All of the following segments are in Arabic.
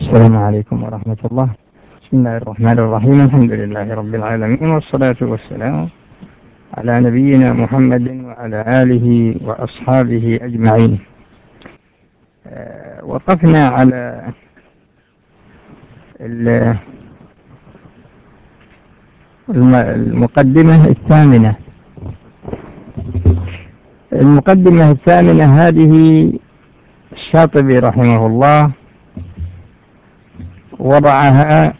السلام عليكم ورحمة الله. بسم الله الرحمن الرحيم. الحمد لله رب العالمين، والصلاة والسلام على نبينا محمد وعلى آله وأصحابه أجمعين. وقفنا على المقدمة الثامنة. المقدمة الثامنة هذه الشاطبي رحمه الله وضعها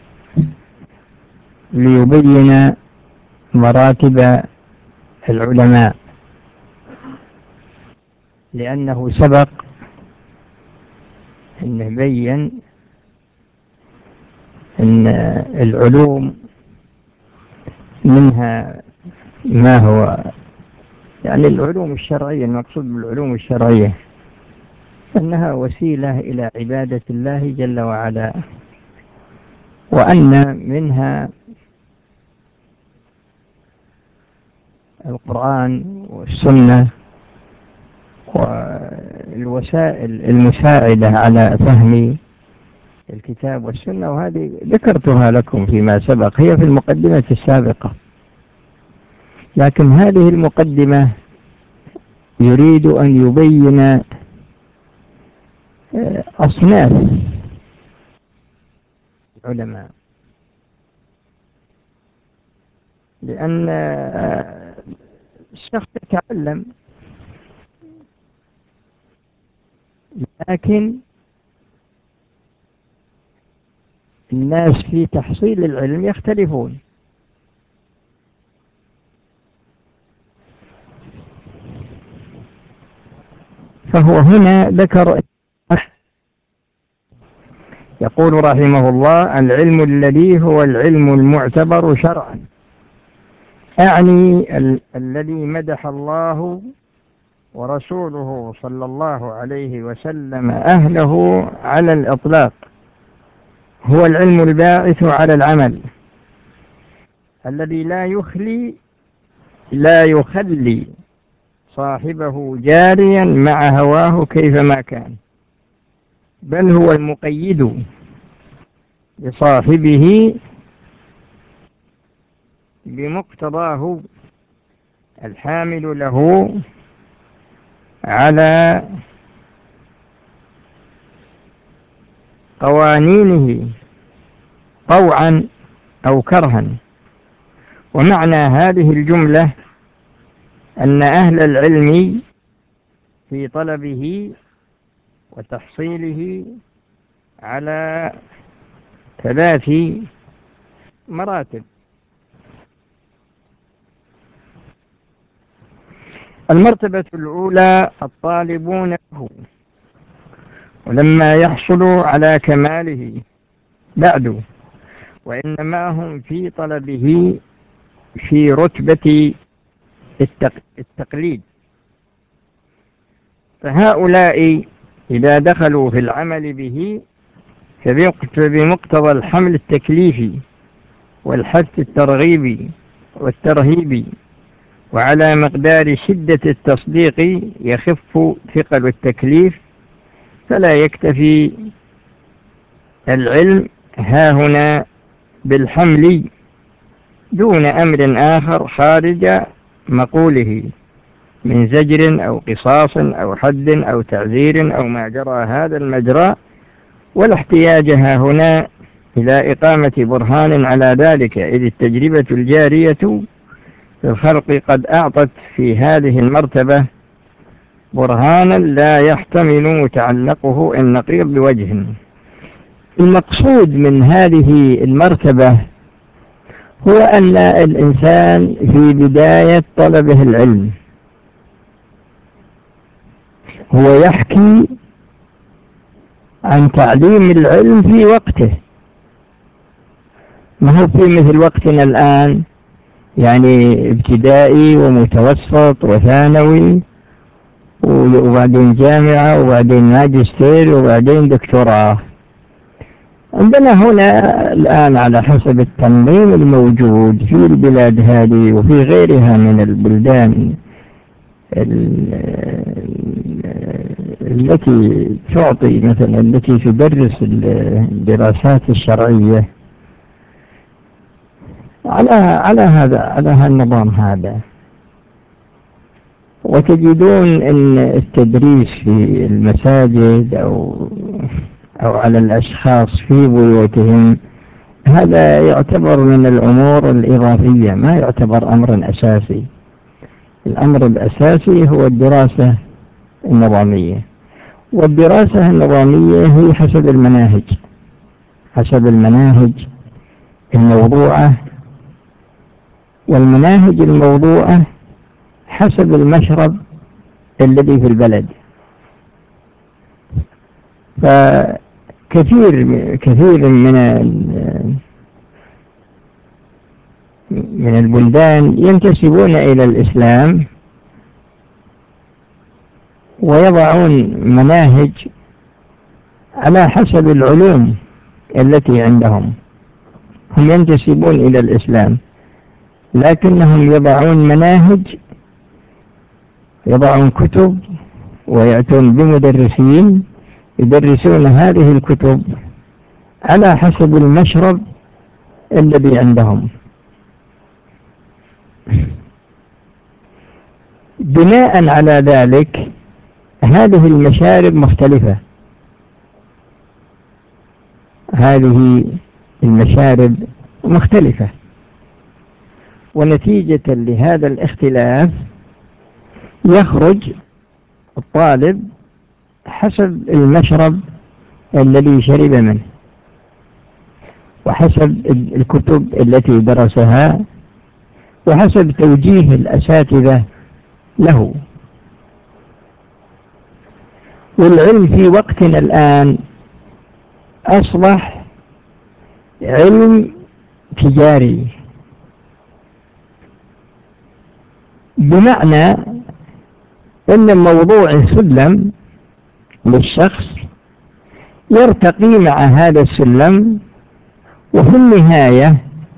ليبين مراتب العلماء، لأنه سبق أنه بين أن العلوم منها ما هو يعني العلوم الشرعية، المقصود بالعلوم الشرعية أنها وسيلة إلى عبادة الله جل وعلا، وأن منها القرآن والسنة والوسائل المساعدة على فهم الكتاب والسنة، وهذه ذكرتها لكم فيما سبق، هي في المقدمة السابقة. لكن هذه المقدمة يريد أن يبين أصناف العلماء، لأن الشخص يتعلم لكن الناس في تحصيل العلم يختلفون. فهو هنا ذكر يقول رحمه الله: العلم الذي هو العلم المعتبر شرعا، أعني الذي مدح الله ورسوله صلى الله عليه وسلم أهله على الإطلاق، هو العلم الباعث على العمل، الذي لا يخلي صاحبه جاريا مع هواه كيفما كان، بل هو المقيد لصاحبه بمقتضاه، الحامل له على قوانينه طوعا أو كرها. ومعنى هذه الجملة أن أهل العلم في طلبه وتحصيله على 3 مراتب. المرتبة الأولى الطالبون له، ولما يحصلوا على كماله بعد، وإنما هم في طلبه في رتبة التقليد. فهؤلاء إذا دخلوا في العمل به فبمقتضى الحمل التكليفي والحث الترغيبي والترهيبي، وعلى مقدار شدة التصديق يخف ثقل التكليف، فلا يكتفي العلم هاهنا بالحمل دون أمر آخر خارج مقوله من زجر أو قصاص أو حد أو تعذير أو ما جرى هذا المجرى، ولا احتياج هاهنا إلى إقامة برهان على ذلك، إذ التجربة الجارية في الخلق قد أعطت في هذه المرتبة برهانا لا يحتمل متعلقه النقيض بوجه. المقصود من هذه المرتبة هو أن الإنسان في بداية طلبه العلم هو يحكي عن تعليم العلم في وقته، ما هو في مثل وقتنا الآن، يعني ابتدائي ومتوسط وثانوي وبعدين جامعة وبعدين ماجستير وبعدين دكتوراه. عندنا هنا الآن على حسب التنظيم الموجود في البلاد هذه وفي غيرها من البلدان التي تعطي مثلا، التي تدرس الدراسات الشرعية على هالنظام هذا. وتجدون ان التدريس في المساجد او على الاشخاص في بيوتهم هذا يعتبر من الامور الاضافية، ما يعتبر امرا اساسي. الامر الاساسي هو الدراسة النظامية، والدراسة النظامية هي حسب المناهج الموضوعة، والمناهج الموضوعة حسب المشرب الذي في البلد. فكثير من البلدان ينتسبون إلى الإسلام ويضعون مناهج على حسب العلوم التي عندهم. هم ينتسبون إلى الإسلام لكنهم يضعون مناهج، يضعون كتب ويأتون بمدرسين يدرسون هذه الكتب على حسب المشرب الذي عندهم. بناء على ذلك هذه المشارب مختلفة، ونتيجة لهذا الاختلاف يخرج الطالب حسب المشرب الذي شرب منه وحسب الكتب التي درسها وحسب توجيه الأساتذة له. والعلم في وقتنا الآن أصبح علم تجاري، بمعنى أن موضوع سلم للشخص يرتقي مع هذا السلم، وفي النهاية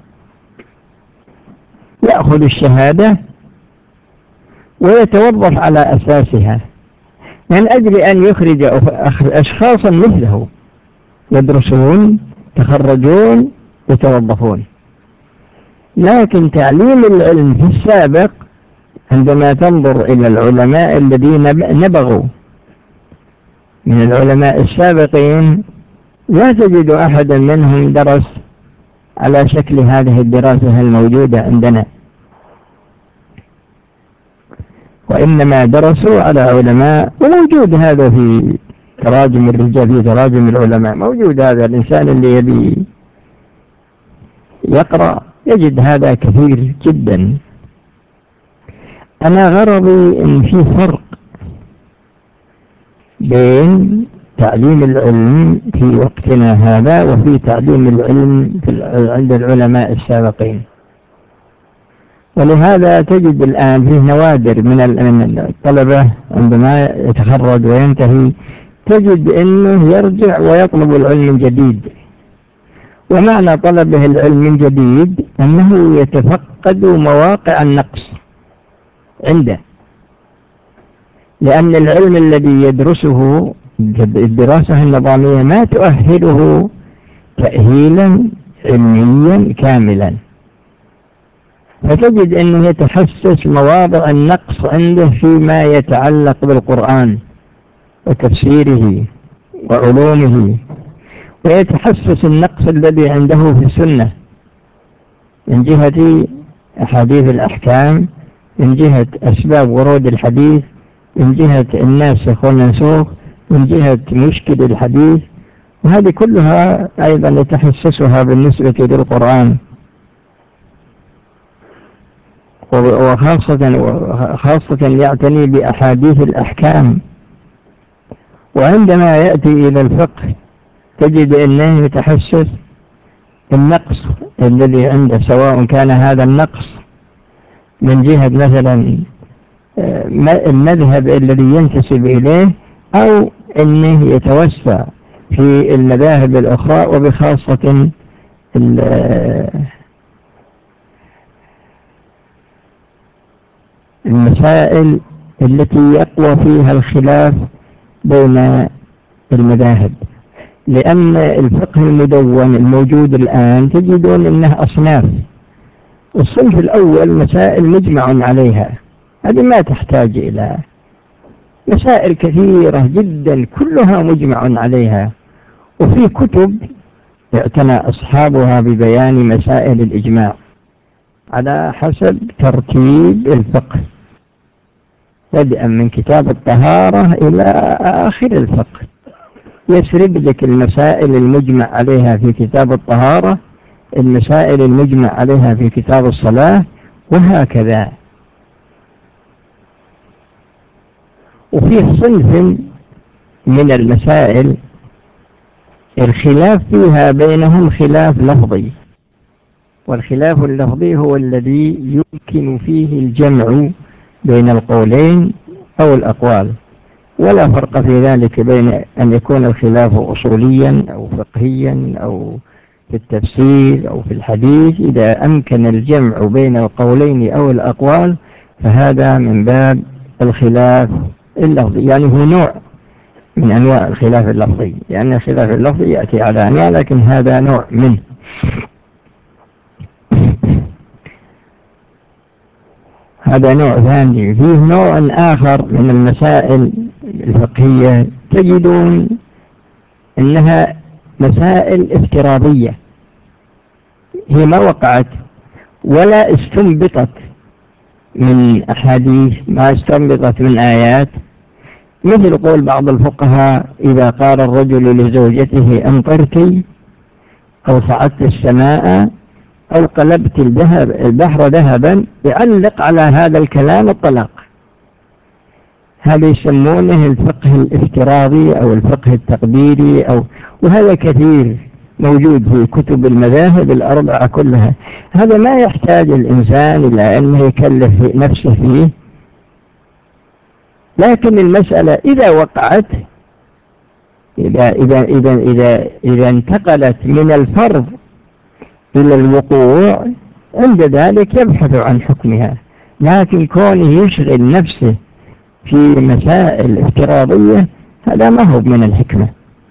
يأخذ الشهادة ويتوظف على أساسها من أجل أن يخرج أشخاصا مثله يدرسون، يتخرجون، يتوظفون. لكن تعليم العلم في السابق عندما تنظر إلى العلماء الذين نبغوا من العلماء السابقين لا تجد أحدا منهم درس على شكل هذه الدراسة الموجودة عندنا، وإنما درسوا على علماء. وموجود هذا في تراجم الرجال، في تراجم العلماء موجود هذا. الإنسان اللي يبي يقرأ يجد هذا كثير جدا. أنا غرضي إن في فرق بين تعليم العلم في وقتنا هذا وفي تعليم العلم عند العلماء السابقين. ولهذا تجد الآن فيه نوادر من الطلبة عندما يتخرج وينتهي تجد أنه يرجع ويطلب العلم من جديد. ومعنى طلبه العلم من جديد أنه يتفقد مواقع النقص عنده، لأن العلم الذي يدرسه الدراسة النظامية ما تؤهله تأهيلا علميا كاملا، فتجد أنه يتحسس مواضع النقص عنده فيما يتعلق بالقرآن وتفسيره وعلومه، ويتحسس النقص الذي عنده في السنة من جهة أحاديث الأحكام، من جهة أسباب ورود الحديث، من جهة الناسخ والمنسوخ، من جهة مشكل الحديث. وهذه كلها أيضا يتحسسها بالنسبة للقرآن، وخاصة يعتني بأحاديث الأحكام. وعندما يأتي إلى الفقه تجد أنه يتحسس النقص الذي عنده، سواء كان هذا النقص من جهة مثلا المذهب الذي ينتسب إليه، أو أنه يتوسع في المذاهب الأخرى، وبخاصة المسائل التي يقوى فيها الخلاف بين المذاهب، لأن الفقه المدون الموجود الآن تجدون أنه أصناف. الصنف الأول مسائل مجمع عليها، هذه ما تحتاج إلى مسائل كثيرة جدا كلها مجمع عليها، وفي كتب اعتنى أصحابها ببيان مسائل الإجماع على حسب ترتيب الفقه، بدءا من كتاب الطهارة إلى آخر الفقه، يسرد لك المسائل المجمع عليها في كتاب الطهارة، المسائل المجمع عليها في كتاب الصلاة، وهكذا. وفي صنف من المسائل الخلاف فيها بينهم خلاف لفظي، والخلاف اللفظي هو الذي يمكن فيه الجمع بين القولين أو الأقوال، ولا فرق في ذلك بين أن يكون الخلاف أصوليا أو فقهيا أو في التفسير أو في الحديث. إذا أمكن الجمع بين القولين أو الأقوال فهذا من باب الخلاف اللفظي، يعني هو نوع من أنواع الخلاف اللفظي، لأن الخلاف اللفظي يأتي على أنواع، لكن هذا نوع منه. هذا نوع ثاني. فيه نوع آخر من المسائل الفقهية تجدون أنها مسائل افتراضية، هي ما وقعت ولا استنبطت من أحاديث، ما استنبطت من آيات، مثل قول بعض الفقهاء إذا قال الرجل لزوجته أمطرتي أو صعدت السماء أو قلبت البحر ذهبا، يعلق على هذا الكلام الطلاق. هذا يسمونه الفقه الافتراضي أو الفقه التقديري، وهذا كثير موجود في كتب المذاهب الأربعة كلها. هذا ما يحتاج الإنسان إلى أنه يكلف نفسه فيه، لكن المسألة إذا وقعت، إذا انتقلت من الفرض إلى الوقوع، عند ذلك يبحث عن حكمها. لكن كونه يشغل نفسه في مسائل افتراضية هذا ما هو من الحكمة.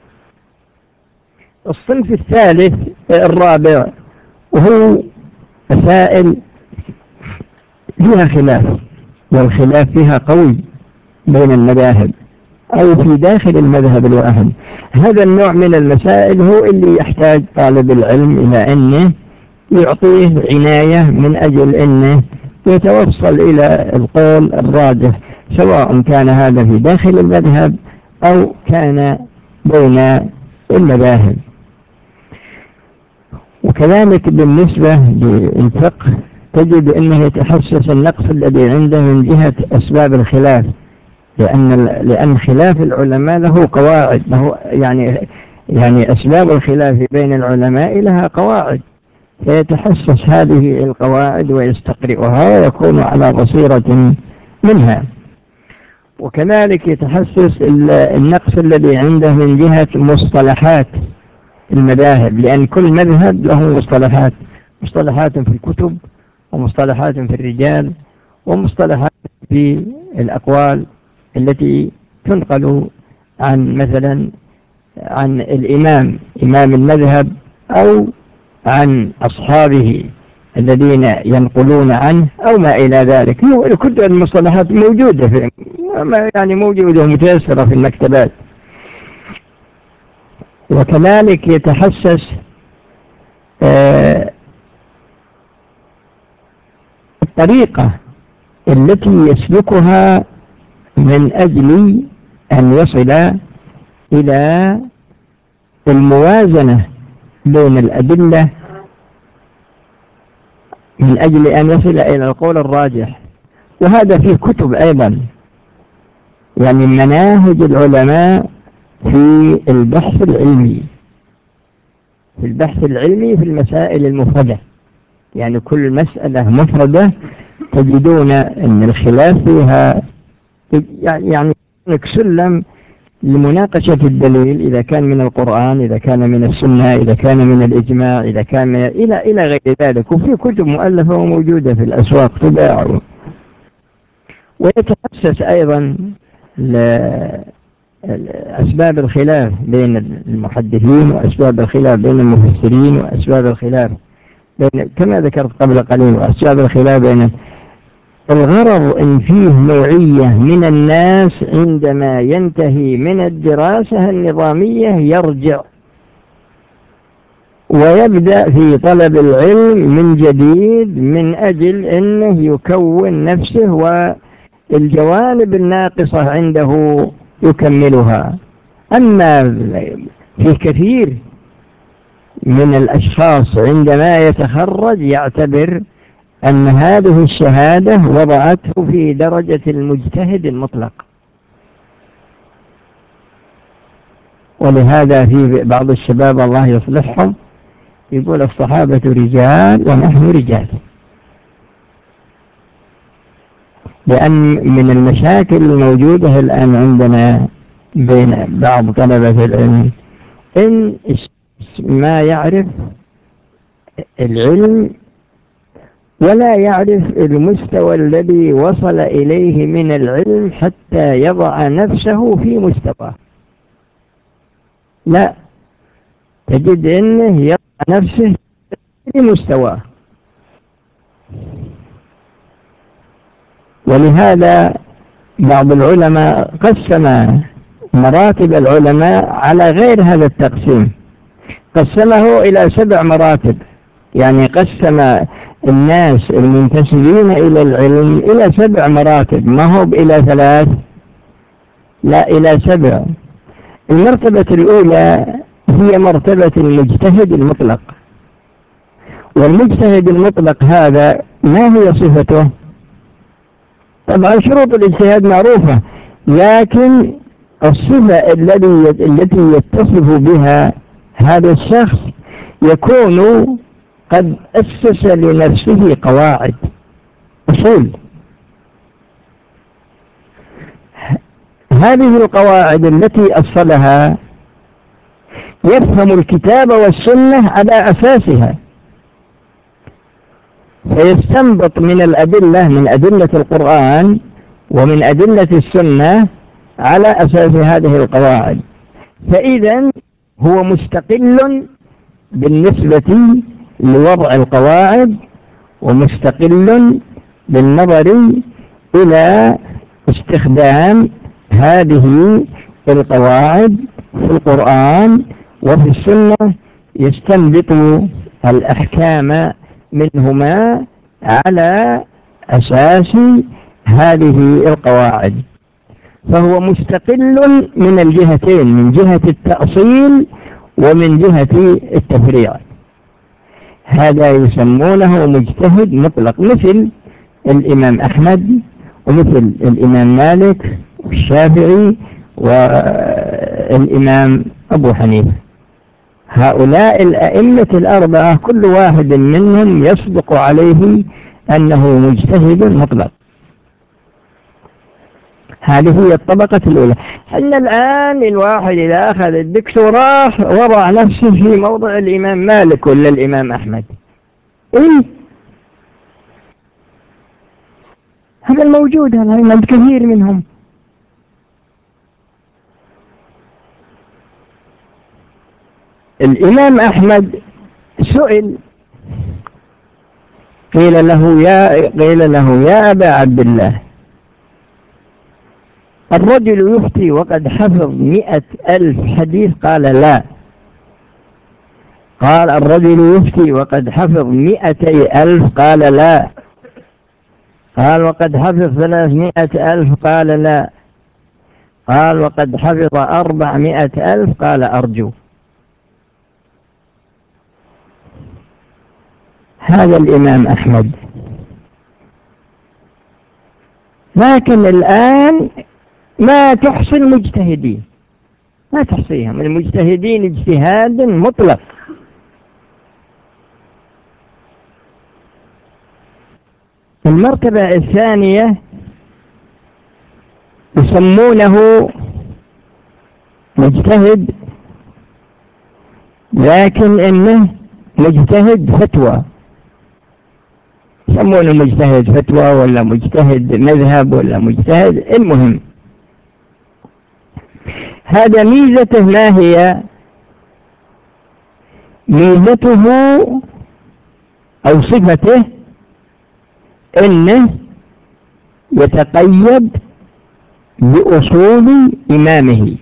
الصنف الثالث الرابع وهو مسائل فيها خلاف، والخلاف فيها قوي بين المذاهب أو في داخل المذهب الواحد. هذا النوع من المسائل هو اللي يحتاج طالب العلم إلى أنه يعطيه عناية من أجل أنه يتوصل إلى القول الراجح، سواء كان هذا في داخل المذهب أو كان بين المذاهب. وكذلك بالنسبة للفقه تجد أنه يتحسس النقص الذي عنده من جهة أسباب الخلاف، لأن خلاف العلماء له قواعد، له يعني أسباب الخلاف بين العلماء لها قواعد، فيتحسس هذه القواعد ويستقرئها ويكون على بصيرة منها. وكذلك يتحسس النقص الذي عنده من جهة مصطلحات المذاهب، لأن كل مذهب له مصطلحات في الكتب، ومصطلحات في الرجال، ومصطلحات في الأقوال التي تنقل عن مثلا عن الإمام إمام المذهب أو عن أصحابه الذين ينقلون عنه أو ما إلى ذلك. كل المصطلحات موجودة موجودة متيسرة في المكتبات. وكذلك يتحسس الطريقة التي يسلكها من أجل أن يصل إلى الموازنة بين الأدلة، من أجل أن يصل إلى القول الراجح. وهذا في كتب أيضا، يعني مناهج العلماء في البحث العلمي في المسائل المفردة، يعني كل مسألة مفردة تجدون أن الخلاف فيها يعني سلم لمناقشة الدليل، إذا كان من القرآن، إذا كان من السنة، إذا كان من الإجماع، إذا كان من إلى غير ذلك. وفي كتب مؤلفة وموجودة في الأسواق تباع. ويتخصص أيضا لأسباب الخلاف بين المحدثين، وأسباب الخلاف بين المفسرين، وأسباب الخلاف بين كما ذكرت قبل قليل، وأسباب الخلاف بين الغرض إن فيه نوعية من الناس عندما ينتهي من الدراسة النظامية يرجع ويبدأ في طلب العلم من جديد من أجل أنه يكون نفسه والجوانب الناقصة عنده يكملها. أما في كثير من الأشخاص عندما يتخرج يعتبر أن هذه الشهادة وضعته في درجة المجتهد المطلق، ولهذا في بعض الشباب الله يصلحهم يقول الصحابة رجال ونحن رجال. لأن من المشاكل الموجودة الآن عندنا بين بعض طلبة العلم إن ما يعرف العلم ولا يعرف المستوى الذي وصل إليه من العلم حتى يضع نفسه في مستواه. لا، تجد أنه يضع نفسه في مستواه. ولهذا بعض العلماء قسم مراتب العلماء على غير هذا التقسيم، قسمه إلى 7 مراتب. يعني قسم الناس المنتسبين إلى العلم إلى 7 مراتب، ما هو إلى 3، لا إلى 7. المرتبة الأولى هي مرتبة المجتهد المطلق. والمجتهد المطلق هذا ما هي صفته؟ طبعا شروط الاجتهاد معروفة، لكن الصفة التي يتصف بها هذا الشخص يكون قد أسس لنفسه قواعد أصول. هذه القواعد التي أصلها يفهم الكتاب والسنة على أساسها، فيستنبط من الأدلة، من أدلة القرآن ومن أدلة السنة على أساس هذه القواعد. فإذا هو مستقل بالنسبة لوضع القواعد، ومستقل بالنظر إلى استخدام هذه القواعد في القرآن وفي السنة، يستنبط الأحكام منهما على أساس هذه القواعد. فهو مستقل من الجهتين، من جهة التأصيل ومن جهة التفريع. هذا يسمونه مجتهد مطلق، مثل الإمام أحمد ومثل الإمام مالك والشافعي والإمام أبو حنيفة. هؤلاء الأئمة الأربعة كل واحد منهم يصدق عليه أنه مجتهد مطلق. هذه هي الطبقة الأولى. حنا الآن الواحد إذا أخذ الدكتوراه وضع نفسه في موضع الإمام مالك ولا الإمام أحمد. هذا الموجود عند كثير منهم. الإمام أحمد سئل، قيل له يا أبا عبد الله، الرجل يفتي وقد حفظ 100,000 حديث؟ قال لا. قال الرجل يفتي وقد حفظ 200,000؟ قال لا. قال وقد حفظ 300,000؟ قال لا. قال وقد حفظ 400,000؟ قال أرجو. هذا الإمام أحمد. لكن الآن ما تحصي المجتهدين، ما تحصيهم المجتهدين اجتهاد مطلق. المرتبة الثانية يسمونه مجتهد، لكن إنه مجتهد فتوى، يسمونه مجتهد فتوى ولا مجتهد مذهب ولا مجتهد، المهم هذا ميزته. ما هي ميزته أو صفته؟ إنه يتقيد بأصول إمامه،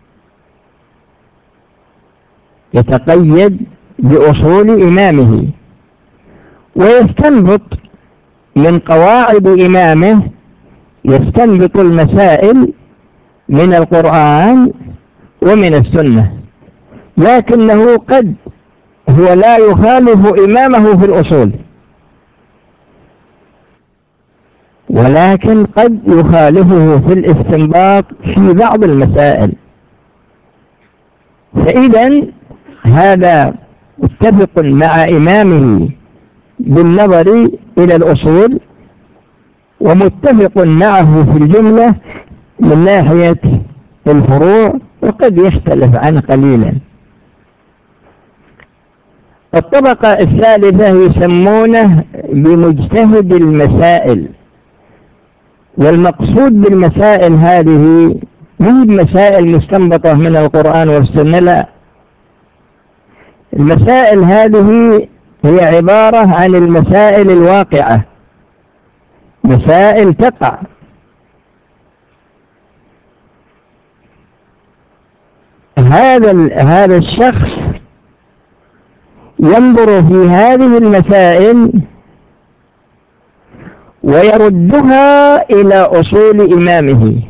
يتقيد بأصول إمامه، ويستنبط من قواعد إمامه، يستنبط المسائل من القرآن ومن السنة، لكنه قد هو لا يخالف إمامه في الأصول، ولكن قد يخالفه في الاستنباط في بعض المسائل. فإذا هذا متفق مع إمامه بالنظر إلى الأصول، ومتفق معه في الجملة من ناحية الفروع، وقد يختلف عنه قليلا. الطبقة الثالثة يسمونه بمجتهد المسائل، والمقصود بالمسائل هذه مو مسائل مستنبطة من القرآن والسنة، لا، المسائل هذه هي عبارة عن المسائل الواقعة، مسائل تقع. هذا الشخص ينظر في هذه المسائل ويردها إلى أصول إمامه،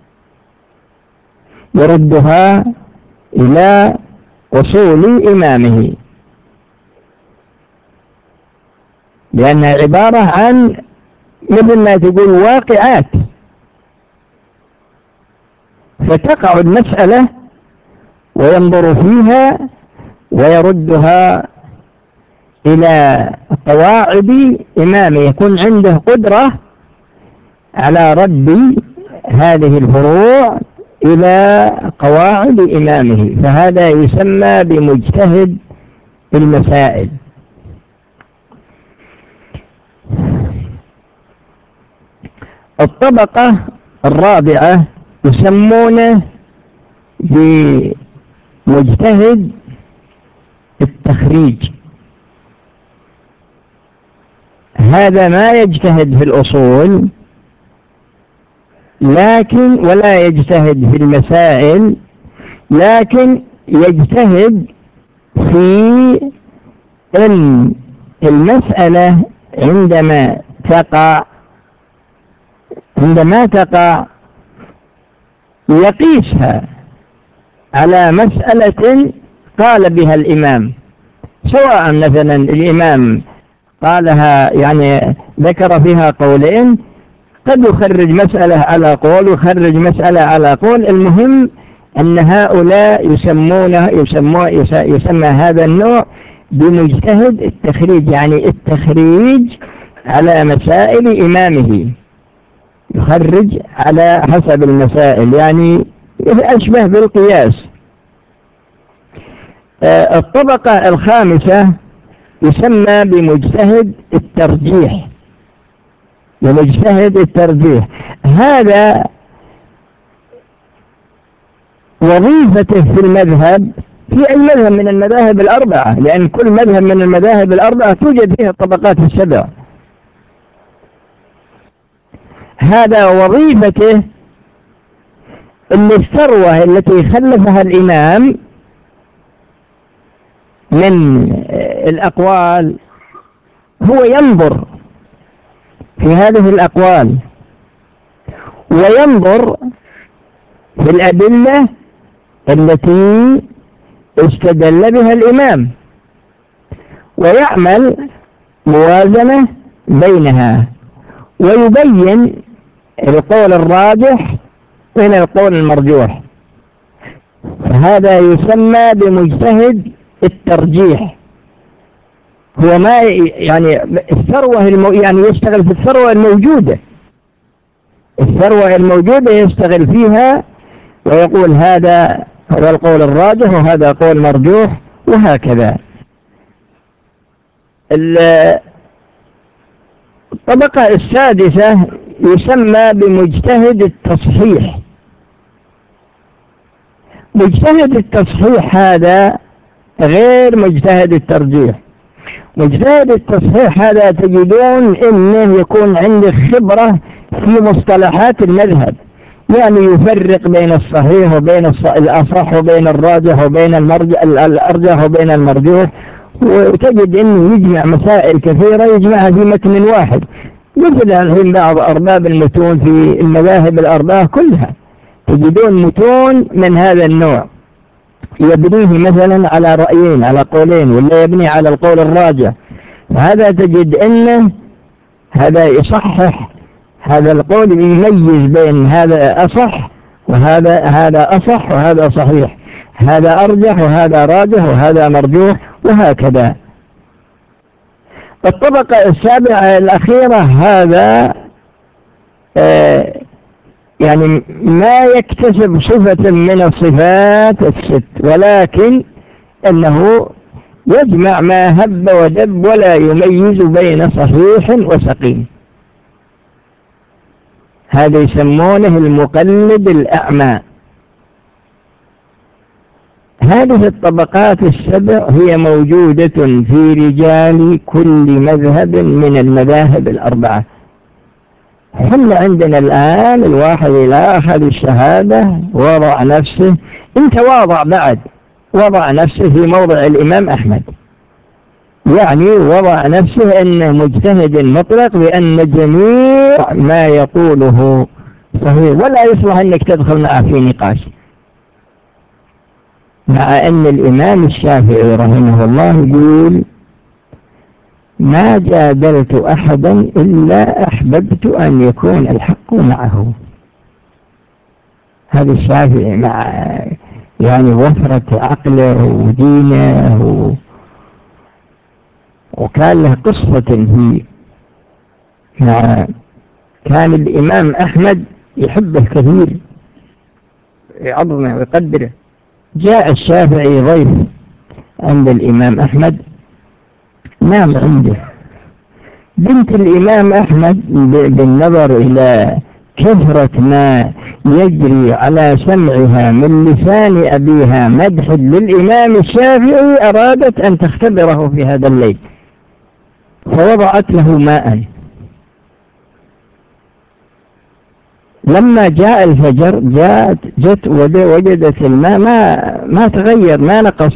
يردها إلى أصول إمامه، لأنها عبارة عن مثل ما تقول واقعات، فتقع المسألة وينظر فيها ويردها إلى قواعد إمامه، يكون عنده قدرة على رد هذه الفروع إلى قواعد إمامه، فهذا يسمى بمجتهد المسائل. الطبقة الرابعة يسمونه بمجتهد التخريج، هذا ما يجتهد في الأصول لكن ولا يجتهد في المسائل، لكن يجتهد في أن المسألة عندما تقع يقيسها على مسألة قال بها الإمام، سواء مثلا الإمام قالها يعني ذكر فيها قولين، قد يخرج مسألة على قول ويخرج مسألة على قول، المهم أن هؤلاء يسمى هذا النوع بمجتهد التخريج، يعني التخريج على مسائل إمامه، يخرج على حسب المسائل، يعني أشبه بالقياس. الطبقة الخامسة يسمى بمجتهد الترجيح، ومجتهد الترجيح هذا وظيفته في المذهب، في أي مذهب من المذاهب الأربعة، لأن كل مذهب من المذاهب الأربعة توجد فيها الطبقات السبع، هذا وظيفته أن الثروة التي خلفها الإمام من الأقوال هو ينظر في هذه الأقوال، وينظر في الأدلة التي استدل بها الإمام، ويعمل موازنة بينها، ويبين القول الراجح من القول المرجوح، فهذا يسمى بمجتهد الترجيح. هو ما يعني الثروة يعني يشتغل في الثروة الموجودة، الثروة الموجودة يشتغل فيها ويقول هذا هو القول الراجح وهذا قول مرجوح وهكذا. الطبقة السادسة يسمى بمجتهد التصحيح. مجتهد التصحيح هذا غير مجتهد الترجيح. مجتهد التصحيح هذا تجدون انه يكون عنده خبرة في مصطلحات المذهب، يعني يفرق بين الصحيح وبين الأصح وبين الراجح وبين الأرجح وبين المرجوح، وتجد انه يجمع مسائل كثيرة يجمعها في متن واحد، مثل الحين بعض أرباب المتون في المذاهب الأربعة كلها تجدون متون من هذا النوع يبنيه مثلا على رأيين على قولين، ولا يبني على القول الراجح. هذا تجد انه هذا يصحح هذا القول، يميز بين هذا أصح وهذا أصح وهذا صحيح، هذا أرجح وهذا راجح وهذا مرجوح، وهكذا. الطبقة السابعة الأخيرة هذا يعني ما يكتسب صفة من الصفات الست، ولكن أنه يجمع ما هب ودب ولا يميز بين صحيح وسقيم. هذا يسمونه المقلد الأعمى. هذه الطبقات السبع هي موجودة في رجال كل مذهب من المذاهب الأربعة. حنا عندنا الآن الواحد إلى أخذ الشهادة وضع نفسه، انت وضع نفسه في موضع الإمام أحمد، يعني وضع نفسه أنه مجتهد مطلق بأن جميع ما يقوله صحيح، ولا يصلح أنك تدخل معه في نقاش. مع أن الإمام الشافعي رحمه الله يقول ما جادلت أحدا إلا أحببت أن يكون الحق معه. هذا الشافعي مع يعني وفرة عقله ودينه، وكان له قصة فيه كان الإمام أحمد يحبه كثير، يعظمه ويقدره. جاء الشافعي ضيف عند الإمام أحمد، نام عنده. بنت الإمام أحمد بالنظر إلى كثرة ما يجري على سمعها من لسان أبيها مدح للإمام الشافعي أرادت أن تختبره في هذا الليل، فوضعت له ماء. لما جاء الفجر جت وجدت الماء ما تغير ما نقص.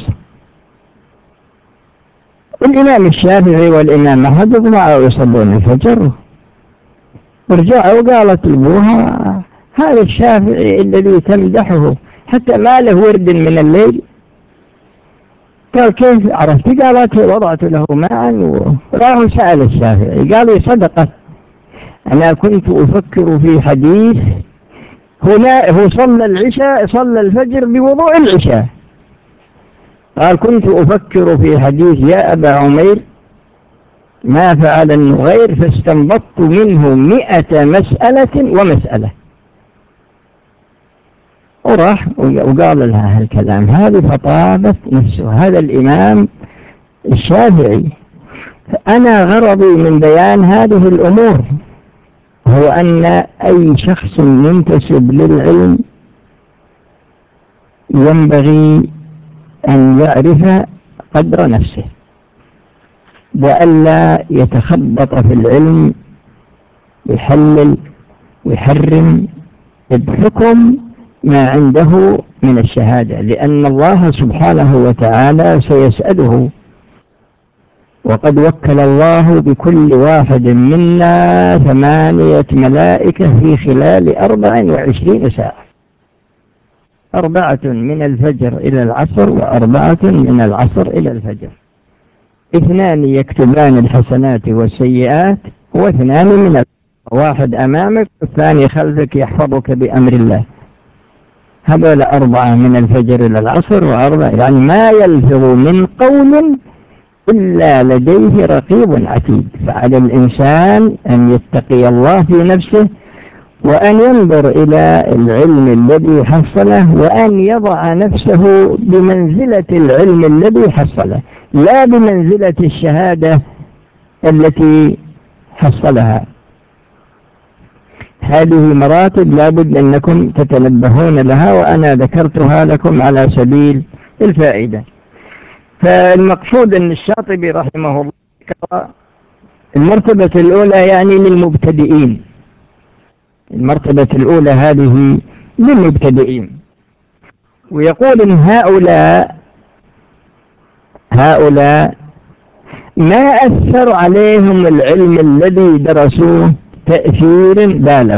الإمام الشافعي والإمام أحمد اطلعوا يصلون الفجر، ورجعوا وقالت لابوها هذا الشافعي الذي تمدحه حتى ما له ورد من الليل. قال كيف عرفت؟ قالت وضعت له ماء. وراح سأل الشافعي قال لي صدقت، أنا كنت أفكر في حديث هنا، هو صلى العشاء صلى الفجر بوضوء العشاء. قال كنت أفكر في حديث يا أبا عمير ما فعل النغير، فاستنبطت منه 100 مسألة ومسألة. وراح وقال لها هالكلام هذه، فطابت نفسه. هذا الإمام الشافعي. أنا غرضي من بيان هذه الأمور هو أن أي شخص منتسب للعلم ينبغي أن يعرف قدر نفسه، وألا يتخبط في العلم يحلل ويحرم بحكم ما عنده من الشهادة، لأن الله سبحانه وتعالى سيسأله. وقد وكل الله بكل واحد منا 8 ملائكة في خلال 24 ساعة، 4 من الفجر إلى العصر، و4 من العصر إلى الفجر. 2 يكتبان الحسنات والسيئات، و2 من واحد أمامك والثاني خلفك يحفظك بأمر الله. هذول 4 من الفجر إلى العصر، و4 يعني ما يلفظ من قول إلا لديه رقيب عتيد. فعلى الإنسان أن يتقي الله في نفسه، وأن ينظر إلى العلم الذي حصله، وأن يضع نفسه بمنزلة العلم الذي حصله، لا بمنزلة الشهادة التي حصلها. هذه مراتب لابد أنكم تتنبهون لها، وأنا ذكرتها لكم على سبيل الفائدة. فالمقصود أن الشاطبي رحمه الله ذكر المرتبة الأولى يعني للمبتدئين. المرتبة الأولى هذه للمبتدئين، ويقول إن هؤلاء ما أثر عليهم العلم الذي درسوه تأثير بالغ،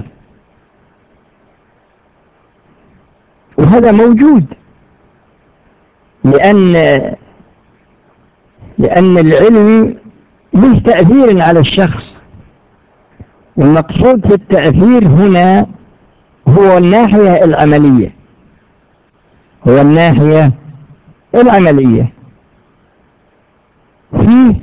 وهذا موجود لأن العلم له تأثير على الشخص، والمقصود في التأثير هنا هو الناحية العملية. في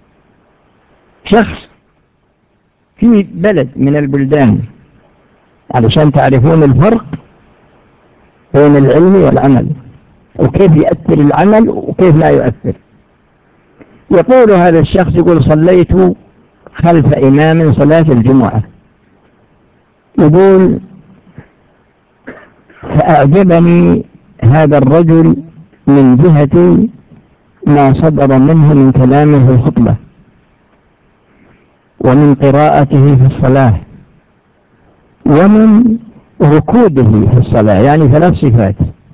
شخص في بلد من البلدان، علشان تعرفون الفرق بين العلم والعمل، وكيف يؤثر العمل وكيف لا يؤثر. يقول هذا الشخص، يقول صليت خلف إمام صلاة الجمعة، يقول فأعجبني هذا الرجل من جهة ما صدر منه من كلامه في الخطبة ومن قراءته في الصلاة ومن ركوده في الصلاة، يعني 3 صفات.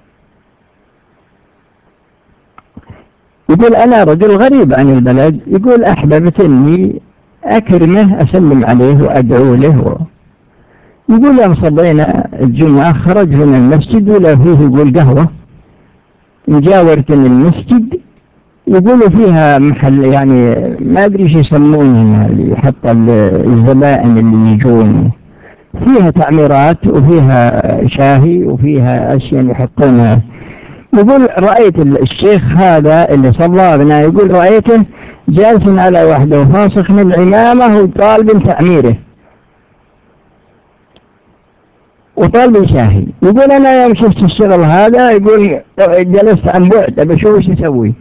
يقول أنا رجل غريب عن البلد، يقول أحببت أني أكرمه، أسلم عليه وأدعو له. يقول يوم صلينا الجمعة خرج من المسجد ولا فيه يقول قهوة مجاورة المسجد، يقولوا فيها محل يعني ما أدري ايش يسمونها، اللي حتى الزبائن اللي يجون فيها تعميرات وفيها شاهي وفيها أشياء يحطونها. يقول رأيت الشيخ هذا اللي صلى بنا، يقول رأيته جالس على وحده وفاسخ من العمامة وطالب تعميره وطالب شاهي. يقول أنا يوم شفت الشغل هذا، يقول جلست عن بعد بشوف ايش يسوي.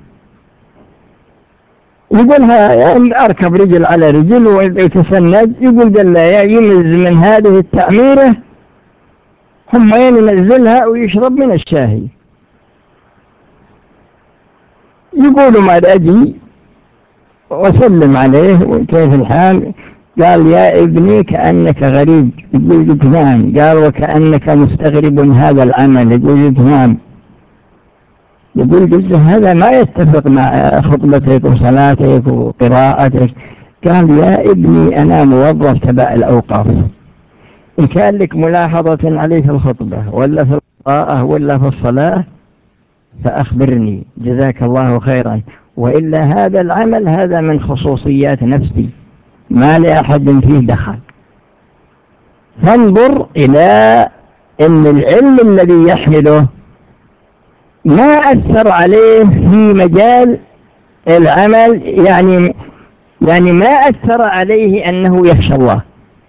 يقولها يعني أركب رجل على رجل ويتسند. يقول قال لا يمز من هذه التعميرة ثم ينزلها ويشرب من الشاهي. يقولوا ما أجي وسلم عليه وكيف الحال، قال يا ابني كأنك غريب. يقول لك نعم. قال وكأنك مستغرب من هذا العمل. يقول لك نعم. يقول جزء هذا ما يتفق مع خطبتك وصلاتك وقراءتك. قال يا ابني أنا موظف تبع الأوقاف، إن كان لك ملاحظة عليه في الخطبة ولا في القراءة ولا في الصلاة فأخبرني جزاك الله خيرا، وإلا هذا العمل هذا من خصوصيات نفسي ما لأحد فيه دخل. فانظر إلى أن العلم الذي يحمله ما أثر عليه في مجال العمل، يعني ما أثر عليه أنه يخشى الله،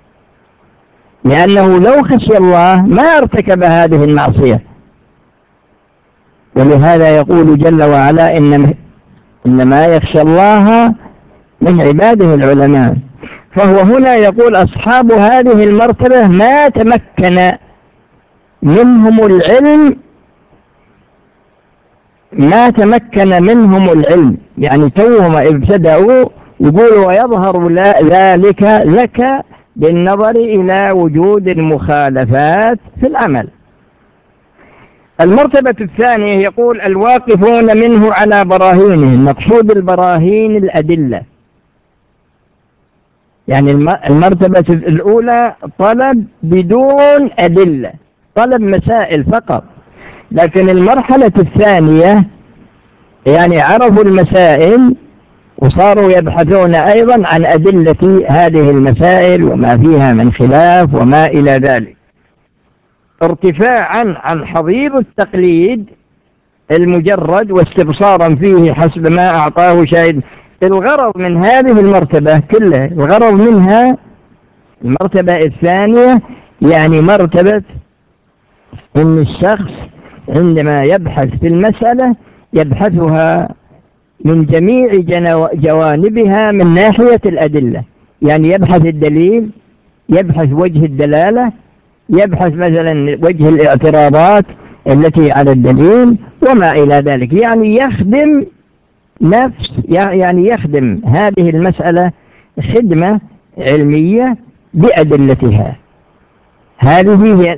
لأنه لو خشي الله ما ارتكب هذه المعصية. ولهذا يقول جل وعلا إنما يخشى الله من عباده العلماء. فهو هنا يقول أصحاب هذه المرتبة ما تمكن منهم العلم، يعني توهم ابتدأوا. يقولوا ويظهر ذلك لك بالنظر إلى وجود المخالفات في العمل. المرتبة الثانية يقول الواقفون منه على براهينه. المقصود البراهين الأدلة، يعني المرتبة الأولى طلب بدون أدلة، طلب مسائل فقط. لكن المرحلة الثانية يعني عرفوا المسائل وصاروا يبحثون أيضا عن أدلة هذه المسائل وما فيها من خلاف وما إلى ذلك، ارتفاعا عن حضيض التقليد المجرد واستبصارا فيه حسب ما أعطاه شاهد. الغرض من هذه المرتبة كلها، الغرض منها المرتبة الثانية يعني مرتبة إن الشخص عندما يبحث في المسألة يبحثها من جميع جوانبها من ناحية الأدلة، يعني يبحث الدليل، يبحث وجه الدلالة، يبحث مثلا وجه الاعتراضات التي على الدليل وما إلى ذلك، يعني يخدم يعني يخدم هذه المسألة خدمة علمية بأدلتها. هذه هي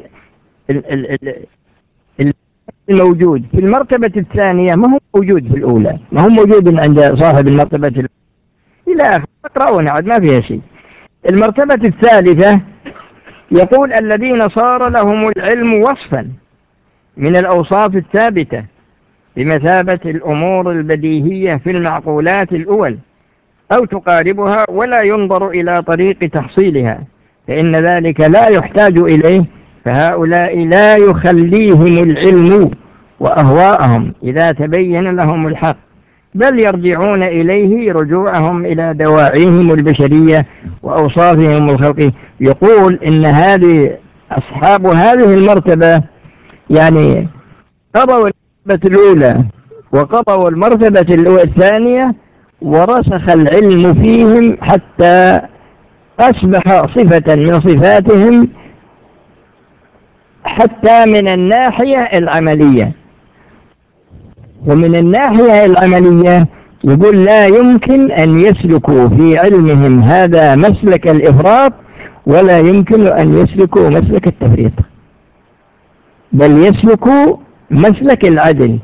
الموجود في المرتبة الثانية، ما هو موجود في الأولى، ما هو موجود عند صاحب المرتبة إلى آخر، اقرأونا عاد ما فيها شيء. المرتبة الثالثة يقول الذين صار لهم العلم وصفا من الأوصاف الثابتة بمثابة الأمور البديهية في المعقولات الأول أو تقاربها، ولا ينظر إلى طريق تحصيلها، فإن ذلك لا يحتاج إليه، فهؤلاء لا يخليهم العلم وأهواءهم إذا تبين لهم الحق، بل يرجعون إليه رجوعهم إلى دواعيهم البشرية وأوصافهم الخلقية. يقول إن هذه أصحاب هذه المرتبة يعني قضوا المرتبة الأولى وقضوا المرتبة الثانية، ورسخ العلم فيهم حتى أصبح صفة من صفاتهم حتى من الناحية العملية. ومن الناحية العملية يقول لا يمكن أن يسلكوا في علمهم هذا مسلك الإفراط، ولا يمكن أن يسلكوا مسلك التفريط، بل يسلكوا مسلك العدل.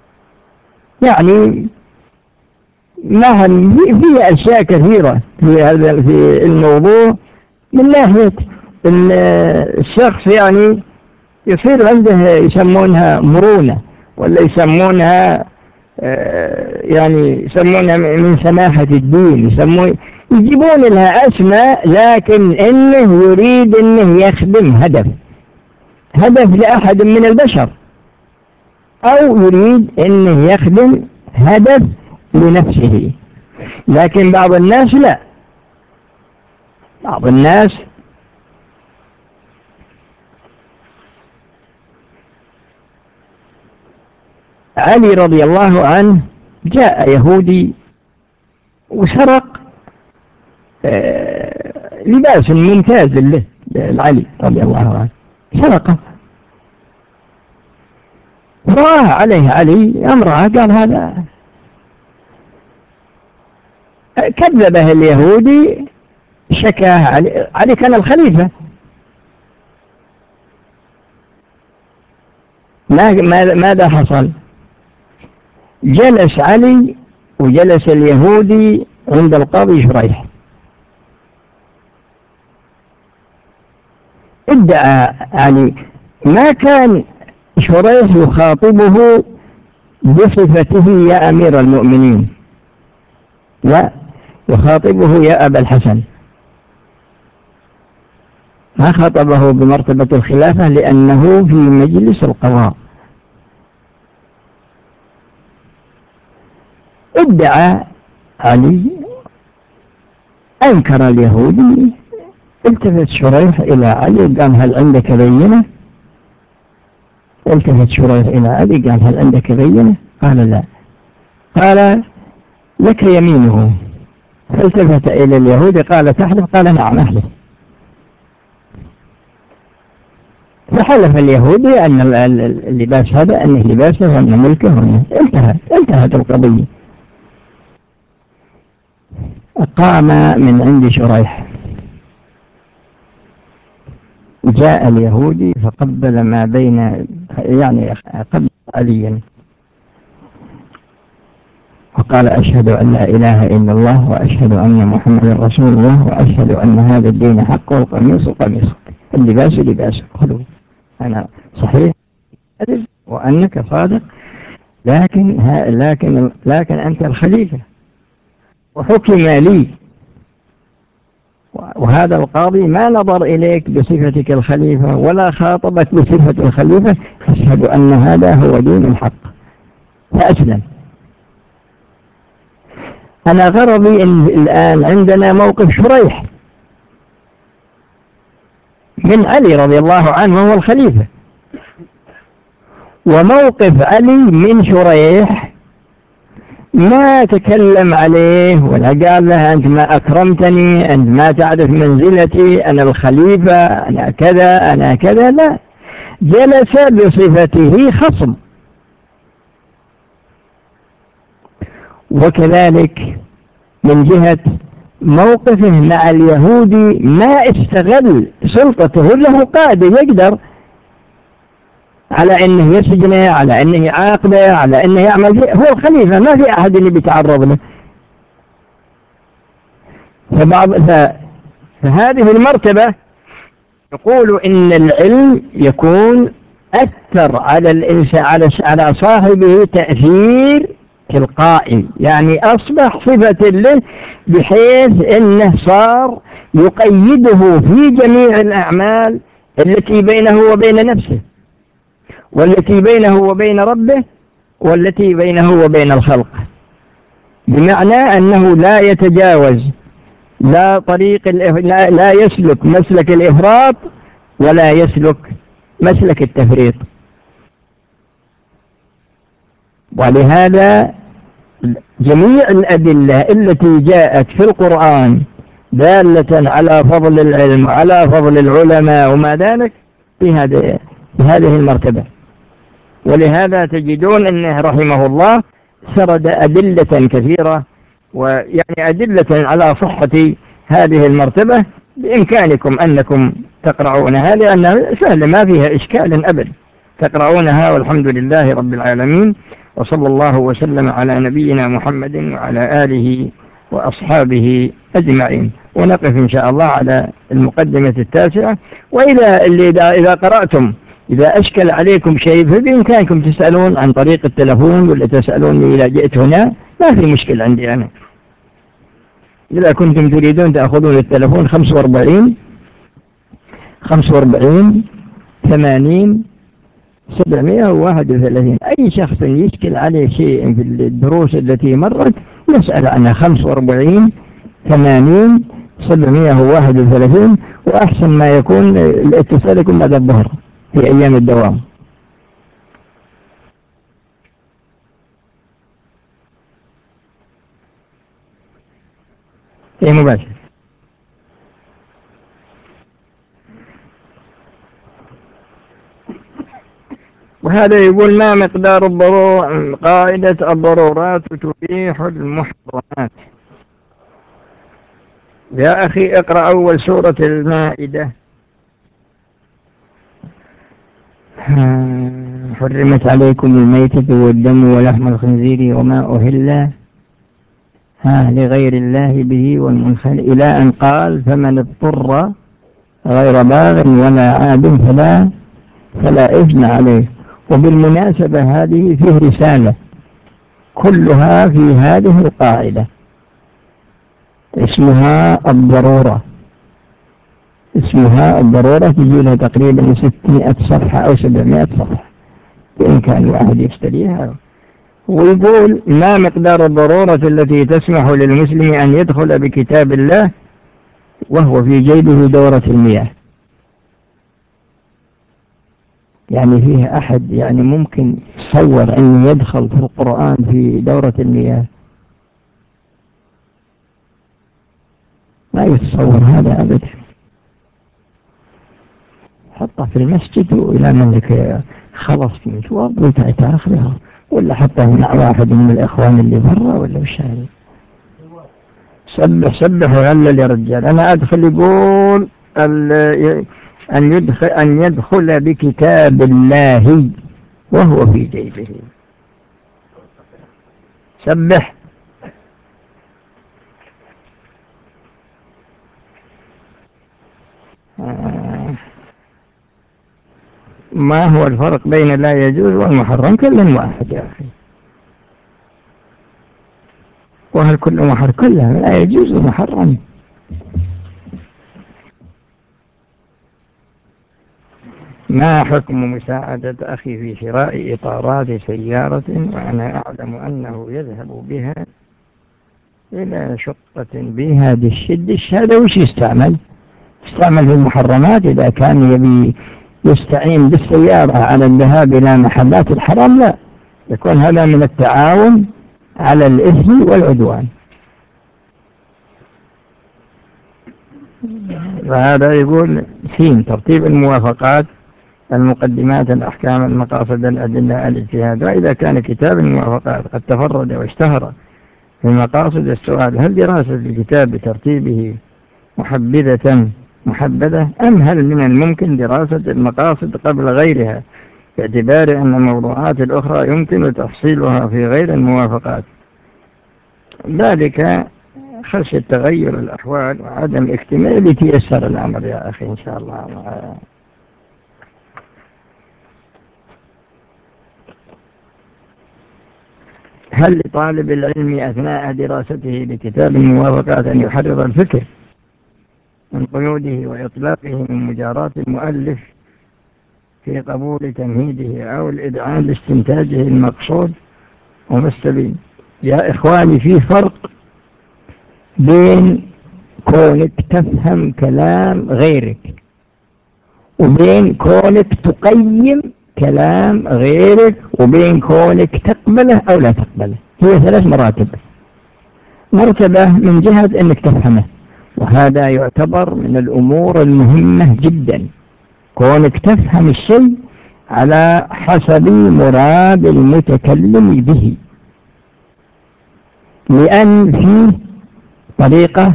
يعني في أشياء كثيرة في هذا في الموضوع، من ناحية الشخص يعني يصير عنده يسمونها مرونة، ولا يسمونها يعني يسمونها من سماحة الدين، يجيبون لها أسماء، لكن إنه يريد إنه يخدم هدف لأحد من البشر، أو يريد إنه يخدم هدف لنفسه. لكن بعض الناس لا، بعض الناس علي رضي الله عنه جاء يهودي وسرق لباس ممتاز له لعلي رضي الله عنه، سرقه، رآه عليه علي أمره، قال هذا، كذبه اليهودي، شكاه علي كان الخليفة. ماذا حصل؟ جلس علي وجلس اليهودي عند القاضي شريح، ادعى علي ما كان شريح يخاطبه بصفته يا أمير المؤمنين، لا، يخاطبه يا أبا الحسن، ما خاطبه بمرتبة الخلافة لأنه في مجلس القضاء. ادعى علي، أنكر اليهودي، التفت شريح إلى علي قال هل عندك بينة؟ التفت شريح إلى علي قال هل عندك بينة؟ قال لا. قال لك يمينه. فالتفت إلى اليهودي قال تحلف؟ قال نعم أحلف. فحلف اليهودي أن اللباس هذا أنه لباسه وأن ملكه وأنه انتهت القضية. قام من عند شريح، جاء اليهودي فقبل ما بين، يعني قبل عليا، وقال أشهد أن لا إله إلا الله وأشهد أن محمد رسول الله وأشهد أن هذا الدين حق والقميص قميصك، اللباس لباسك، خذوا، أنا صحيح وأنك صادق، لكن أنت الخليفة وحكم لي، وهذا القاضي ما نظر إليك بصفتك الخليفة ولا خاطبك بصفة الخليفة، فاشهد أن هذا هو دين الحق، فأسلم. أنا غرضي إن الآن عندنا موقف شريح من علي رضي الله عنه وهو الخليفة، وموقف علي من شريح ما تكلم عليه ولا قال له أنت ما أكرمتني، أنت ما تعرف منزلتي، أنا الخليفة، أنا كذا أنا كذا، لا، جلس بصفته خصم. وكذلك من جهة موقفه مع اليهودي ما استغل سلطته، له قائد يقدر على انه يسجنه، على انه يعاقبه، على انه يعمل فيه، هو الخليفة ما في احد اللي بيتعرض له. فهذه المرتبة يقول ان العلم يكون اثر على الانسان، على صاحبه تأثير تلقائي، يعني اصبح صفة له بحيث انه صار يقيده في جميع الاعمال التي بينه وبين نفسه، والتي بينه وبين ربه، والتي بينه وبين الخلق، بمعنى أنه لا يتجاوز لا طريق لا يسلك مسلك الإفراط ولا يسلك مسلك التفريط. ولهذا جميع الأدلة التي جاءت في القرآن دالة على فضل العلم وعلى فضل العلماء وما ذلك في هذه المرتبة. ولهذا تجدون أنه رحمه الله سرد أدلة كثيرة، ويعني أدلة على صحة هذه المرتبة، بإمكانكم أنكم تقرؤونها لأنها سهلة ما فيها إشكال أبدا، تقرؤونها والحمد لله رب العالمين، وصلى الله وسلم على نبينا محمد وعلى آله وأصحابه أجمعين. ونقف إن شاء الله على المقدمة التاسعة. إذا قرأتم إذا أشكل عليكم شيء فبإمكانكم تسألون عن طريق التلفون، ولا تسألوني إذا جئت هنا، ما في مشكلة عندي أنا. إذا كنتم تريدون تأخذون التلفون 45 80 731. أي شخص يشكل عليه شيء في الدروس التي مرت يسأل عنها 45 80 731. وأحسن ما يكون الاتصال يكون بعد الظهر في أيام الدوام. في مباشر. وهذا يقول ما مقدار قاعدة الضرورات تبيح المحرمات. يا أخي اقرأ أول سورة المائدة. حرمت عليكم الميتة والدم ولحم الخنزير وما أهل لغير الله به والمنخل، إلى أن قال فمن اضطر غير باغ ولا عاد فلا إثم عليه. وبالمناسبة هذه فيه رسالة كلها في هذه القاعدة اسمها الضرورة. تجي لها تقريبا 600 صفحة أو 700 صفحة، بإمكان واحد يشتريها. ويقول ما مقدار الضرورة التي تسمح للمسلم أن يدخل بكتاب الله وهو في جيبه دورة المياه. يعني فيه أحد يعني ممكن يتصور أن يدخل في القرآن في دورة المياه؟ ما يتصور هذا أبدا. حطه في المسجد وإلى منك خلص في مشوار وتأخذها، ولا حطه مع واحد من الإخوان اللي برا ولا بالشارع. سبح وهلل يا رجال. أنا أدخل يقول أن يدخل بكتاب الله وهو في جيبه. سبح. ما هو الفرق بين لا يجوز والمحرم؟ كل واحد يا أخي. وهل كل محرم؟ كلها لا يجوز ومحرم. ما حكم مساعدة أخي في شراء إطارات سيارة وأنا أعلم أنه يذهب بها إلى شقة بها دش؟ هذا وش يستعمل في المحرمات؟ إذا كان يبي يستعين بالسيارة على الذهاب إلى محلات الحرام لا، يكون هذا من التعاون على الإثم والعدوان. فهذا يقول سين ترتيب الموافقات، المقدمات، الأحكام، المقاصد، الأدلة، الاجتهاد. وإذا كان كتاب الموافقات قد تفرد واشتهر في المقاصد، السؤال: هل دراسة الكتاب بترتيبه محبذة أم هل من الممكن دراسة المقاصد قبل غيرها، باعتبار أن الموضوعات الأخرى يمكن تحصيلها في غير الموافقات؟ ذلك خشية تغير الأحوال وعدم اكتمال يتيسر الأمر يا أخي إن شاء الله. هل لطالب العلم أثناء دراسته لكتاب الموافقات أن يحرر الفكر من قيوده وإطلاقه من مجارات المؤلف في قبول تمهيده أو الإدعاء لاستنتاجه المقصود؟ وما السبيل؟ يا إخواني، في فرق بين كونك تفهم كلام غيرك وبين كونك تقيم كلام غيرك وبين كونك تقبله أو لا تقبله. هي 3 مراتب. مرتبة من جهة أنك تفهمه، وهذا يعتبر من الأمور المهمة جدا، كونك تفهم الشيء على حسب مراد المتكلم به، لأن فيه طريقة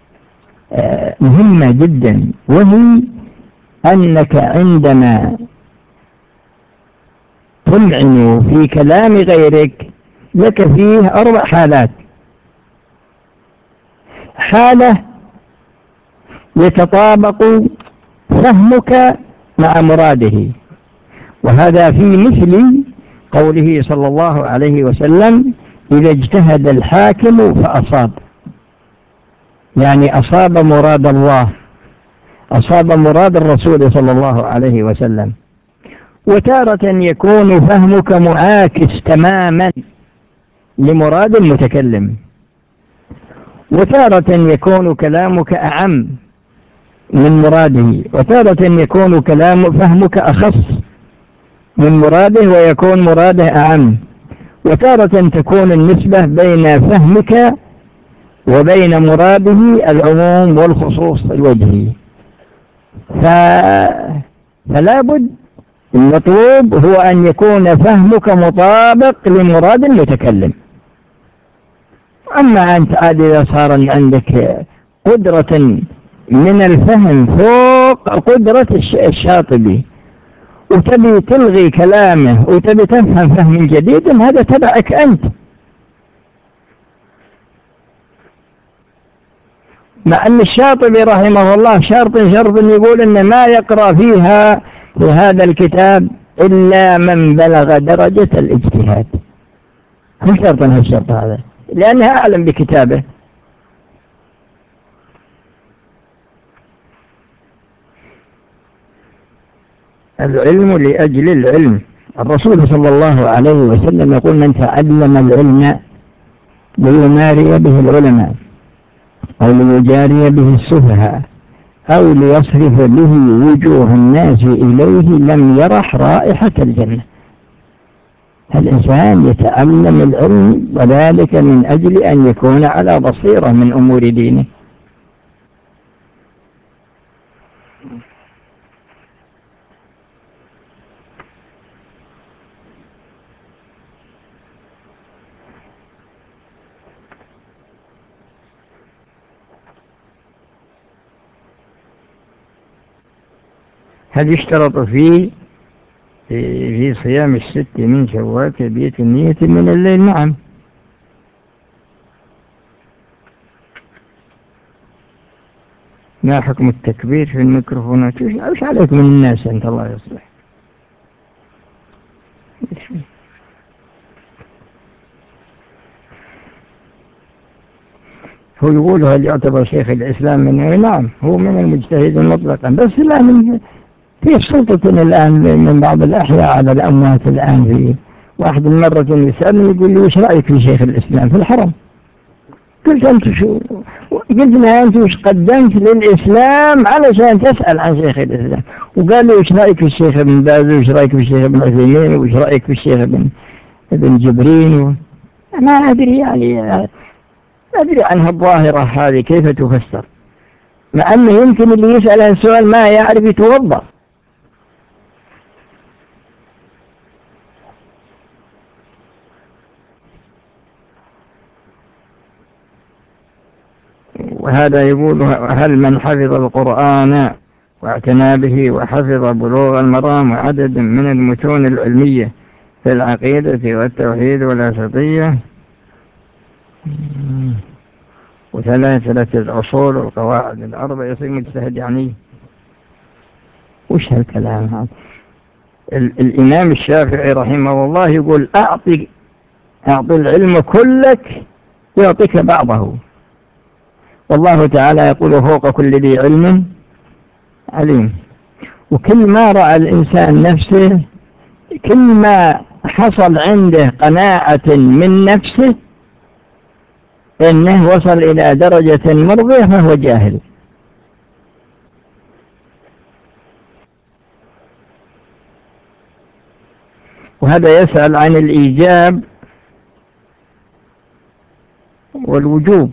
مهمة جدا، وهي أنك عندما تمعن في كلام غيرك لك فيه 4 حالات. حالة يتطابق فهمك مع مراده، وهذا في مثل قوله صلى الله عليه وسلم: إذا اجتهد الحاكم فأصاب، يعني أصاب مراد الله، أصاب مراد الرسول صلى الله عليه وسلم. وتارة يكون فهمك معاكس تماما لمراد المتكلم، وتارة يكون كلامك أعم من مراده، وتارة يكون فهمك أخص من مراده ويكون مراده أعم، وتارة تكون النسبة بين فهمك وبين مراده العموم والخصوص الوجهي. فلا بد، المطلوب هو أن يكون فهمك مطابق لمراد المتكلم. أما أنت إذا صار عندك قدرة من الفهم فوق قدرة الشاطبي وتبي تلغي كلامه وتبي تفهم فهم جديد، هذا تبعك أنت، مع أن الشاطبي رحمه الله شرط يقول أن ما يقرأ فيها في هذا الكتاب إلا من بلغ درجة الاجتهاد. هل شرط الشرط هذا؟ لأنها أعلم بكتابه. العلم لأجل العلم. الرسول صلى الله عليه وسلم يقول: من تعلم العلم ليماري به العلماء أو ليجاري به السفهاء أو ليصرف به وجوه الناس إليه لم يرح رائحة الجنة. الإنسان يتعلم العلم وذلك من أجل أن يكون على بصيرة من أمور دينه. هل يشترط في صيام 6 من شوال تلبية النية من الليل؟ نعم. ما حكم التكبير في الميكروفونات؟ وش عليك من الناس أنت؟ الله يصلح. هو يقول: هل يعتبر شيخ الإسلام من؟ نعم، هو من المجتهدين مطلقا، بس لا من في سلطة الآن من بعض الأحياء على الأموات. الآن في واحد مرة يسألني يقول لي: وش رأيك في شيخ الإسلام في الحرم؟ قلت: أنت شو؟ قلت له: أنت وش قدمت للإسلام علشان تسأل عن شيخ الإسلام؟ وقال لي: وش رأيك في الشيخ ابن باز، وش رأيك في الشيخ ابن عثيمين، وش رأيك في الشيخ ابن جبرين؟ ما أدري يعني، أدري عنها الظاهرة هذه كيف تفسر، مع أنه يمكن اللي يسأل عن سؤال ما يعرف يتوضأ. وهذا يقول: هل من حفظ القرآن واعتنى به وحفظ بلوغ المرام وعدد من المتون العلمية في العقيدة والتوحيد والأساطية وثلاثة الأصول والقواعد الأربع يصير مجتهد؟ يعني وش هالكلام هذا؟ الإمام الشافعي رحمه الله يقول: أعطي العلم كلك يعطيك بعضه. والله تعالى يقول: فوق كل ذي علم عليم. وكل ما رأى الإنسان نفسه، كل ما حصل عنده قناعة من نفسه إنه وصل إلى درجة مرضية فهو جاهل. وهذا يسأل عن الإيجاب والوجوب.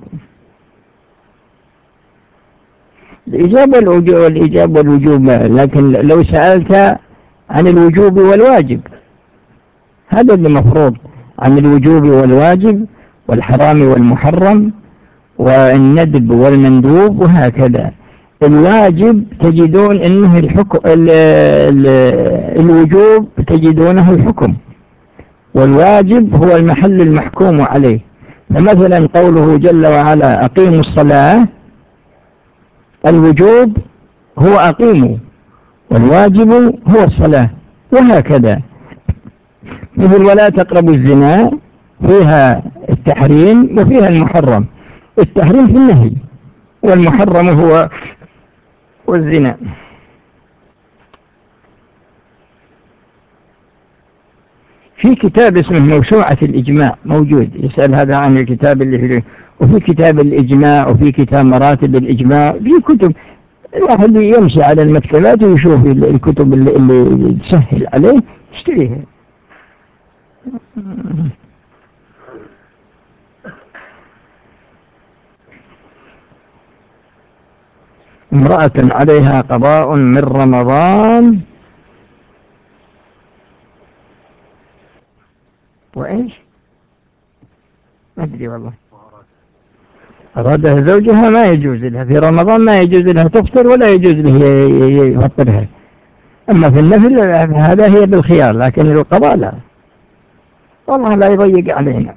الإيجاب والوجوب، لكن لو سألت عن الوجوب والواجب هذا اللي مفروض، عن الوجوب والواجب والحرام والمحرم والندب والمندوب وهكذا. الواجب تجدون انه الوجوب تجدونه الحكم، والواجب هو المحل المحكوم عليه. فمثلا قوله جل وعلا: أقيموا الصلاة، الوجوب هو أقيموا، والواجب هو الصلاة، وهكذا. مثل ولا تقربوا الزنا فيها التحريم وفيها المحرم، التحريم في النهي والمحرم هو الزنا. في كتاب اسمه موسوعة الإجماع موجود، يسأل هذا عن الكتاب اللي فيه، وفي كتاب الإجماع، وفي كتاب مراتب الإجماع، في كتب. الواحد يمشي على المكتبات ويشوف الكتب اللي تسهل عليه يشتريها. امرأة عليها قضاء من رمضان وإيش؟ ما أدري والله. أرادها زوجها ما يجوز لها في رمضان، ما يجوز لها تفطر ولا يجوز له يفطرها. أما في النفل هذا هي بالخيار، لكن القضاء لا، والله لا يضيق علينا.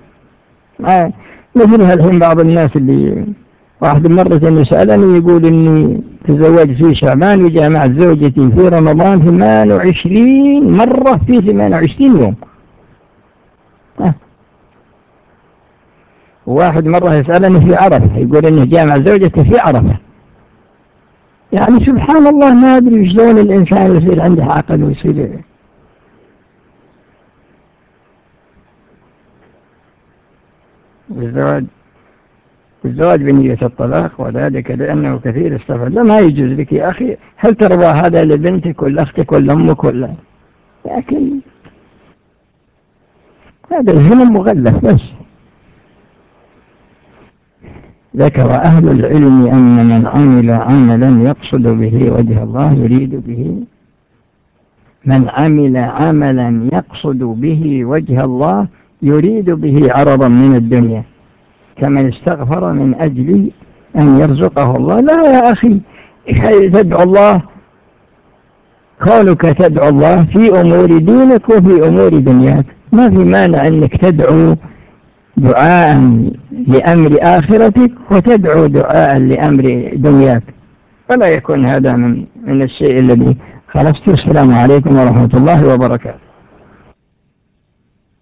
مثلها الحين بعض الناس اللي واحد مرة يسألني يقول إني تزوجت في شعبان وجامعت زوجتي في رمضان 28 مرة في 28 يوم. واحد مرة يسألني في عرفة يقول إنه جامع زوجته في عرفة. يعني سبحان الله، ما أدري شلون الإنسان يصير عنده عقل ويصير الزواج بنية الطلاق، وذلك لأنه كثير السفر. لا، ما يجوز لك يا أخي. هل ترضى هذا لبنتك ولا أختك ولا أمك ولا؟ لكن هذا الهم مغلف بس. ذكر أهل العلم أن من عمل عملا يقصد به وجه الله يريد به، من عمل عملا يقصد به وجه الله يريد به عرضا من الدنيا كمن استغفر من أجل أن يرزقه الله. لا يا أخي، تدعو الله، كونك تدعو الله في أمور دينك وفي أمور دنياك، ما في مانع أنك تدعو دعاء لأمر آخرتك وتدعو دعاء لأمر دنياك، فلا يكون هذا من الشيء الذي خلصته. السلام عليكم ورحمة الله وبركاته.